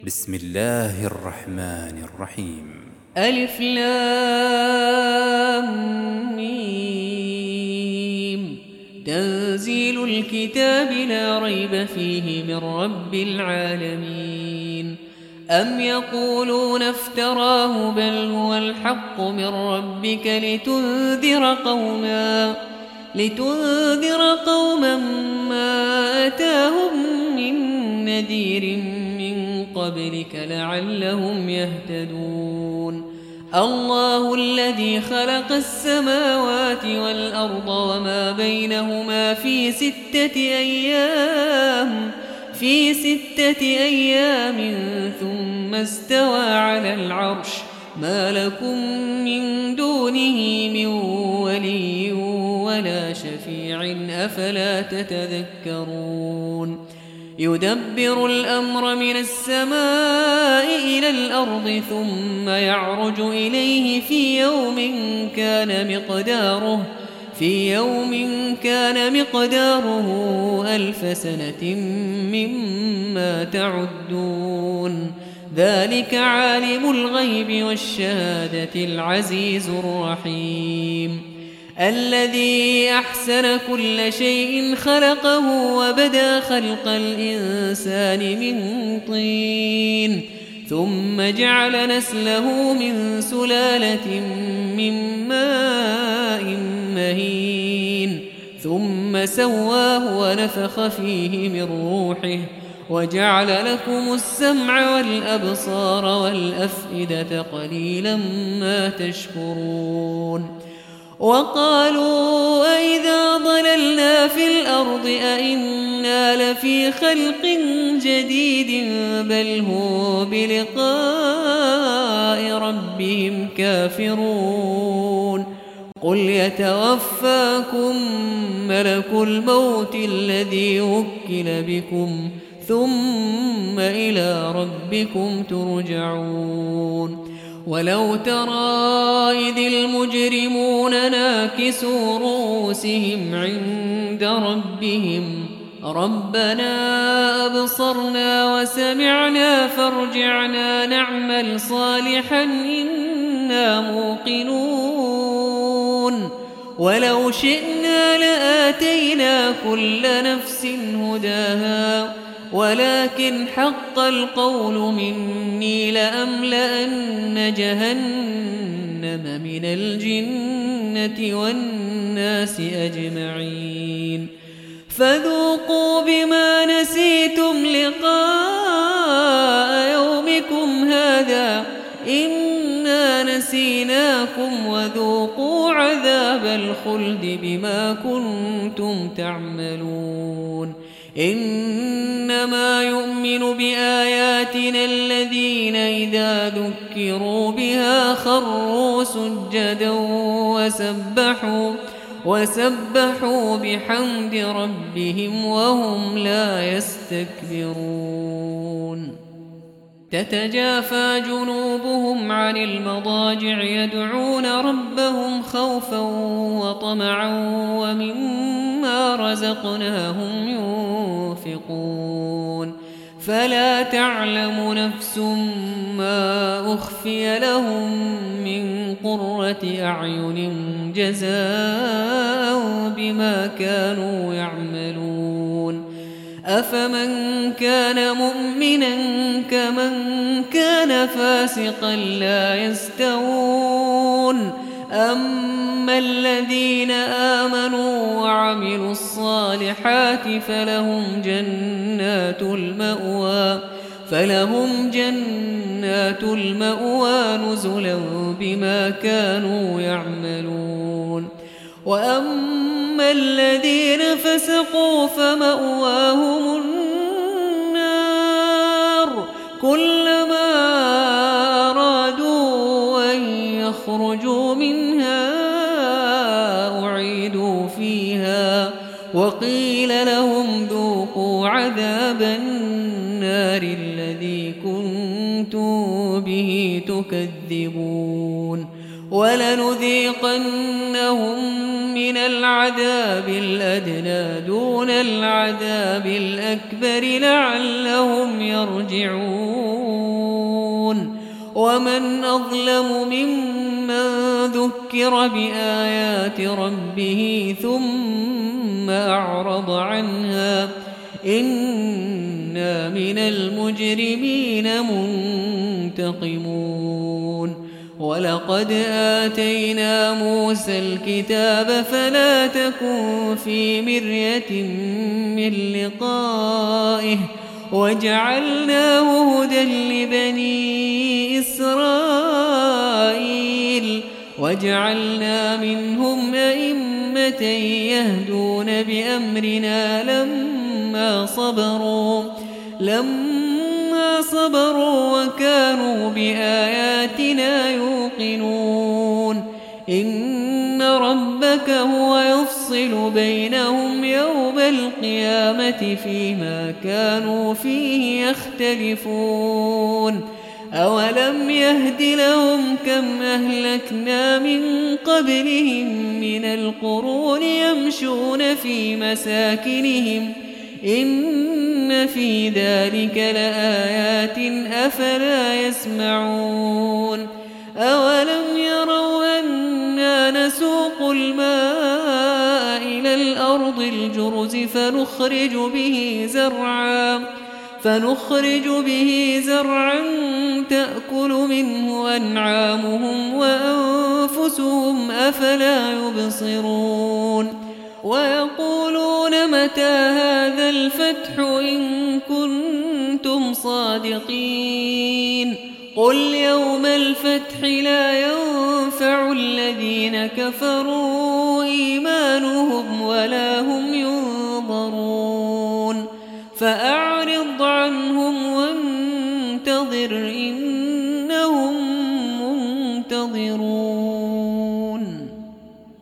بسم الله الرحمن الرحيم. ألف لام ميم. تنزيل الكتاب لا ريب فيه من رب العالمين. أم يقولون افتراه بل هو الحق من ربك لتنذر قوما ما آتاهم من نذير من قبلك لعلهم يهتدون. الله الذي خلق السماوات والأرض وما بينهما في ستة أيام ثم استوى على العرش. ما لكم من دونه من ولي ولا شفيع أفلا تتذكرون. يدبر الأمر من السماء إلى الأرض ثم يعرج إليه في يوم كان مقداره 1000 سنة مما تعدون. ذلك عالم الغيب والشهادة العزيز الرحيم. الذي أحسن كل شيء خلقه وبدأ خلق الإنسان من طين ثم جعل نسله من سلالة من ماء مهين ثم سواه ونفخ فيه من روحه وجعل لكم السمع والأبصار والأفئدة قليلا ما تشكرون. وقالوا أئذا ضللنا في الأرض أئنا لفي خلق جديد بل هم بلقاء ربهم كافرون. قل يتوفاكم ملك الموت الذي وكل بكم ثم إلى ربكم ترجعون. ولو ترى إذ المجرمون ناكسوا رؤوسهم عند ربهم ربنا أبصرنا وسمعنا فارجعنا نعمل صالحا إنا موقنون. ولو شئنا لآتينا كل نفس هداها ولكن حق القول مني لأملأن جهنم من الجنة والناس أجمعين. فذوقوا بما نسيتم لقاء يومكم هذا إنا نسيناكم وذوقوا عذاب الخلد بما كنتم تعملون. إنما يؤمن بآياتنا الذين إذا ذكروا بها خروا سجدا وسبحوا بحمد ربهم وهم لا يستكبرون. تتجافى جنوبهم عن المضاجع يدعون ربهم خوفا وطمعا ومما رزقناهم ينفقون. فلا تعلم نفس ما أخفي لهم من قرة أعين جزاء بما كانوا يعملون. أفمن كان مؤمنا كمن كان فاسقا لا يستوون. أما الذين آمنوا وعملوا الصالحات فلهم جنات المأوى نزلا بما كانوا يعملون. وأما الذين فسقوا فمأواهم النار كلما أرادوا أن يخرجوا منها أعيدوا فيها وقيل لهم ذوقوا عذاب النار الذي كنتم به تكذبون. ولنذيقنهم من العذاب الأدنى دون العذاب الأكبر لعلهم يرجعون. ومن أظلم ممن ذكر بآيات ربه ثم أعرض عنها إنا من المجرمين منتقمون ولقد آتينا موسى الكتاب فلا تكن في مرية من لقائه وجعلناه هدى لبني إسرائيل وجعلنا منهم أئمة يهدون بأمرنا لما صبروا وكانوا بآياتنا يوقنون إن ربك هو يفصل بينهم يوم القيامة فيما كانوا فيه يختلفون أولم يهد لهم كم أهلكنا من قبلهم من القرون يمشون في مساكنهم إن في ذلك لآيات أفلا يسمعون أولم يروا أنا نسوق الماء إلى الأرض الجرز فنخرج به زرعا تأكل منه أنعامهم وأنفسهم أفلا يبصرون ويقولون متى هذا الفتح إن كنتم صادقين قل يوم الفتح لا ينفع الذين كفروا إيمانهم ولا هم ينظرون فأعرض عنهم وانتظر إنهم منتظرون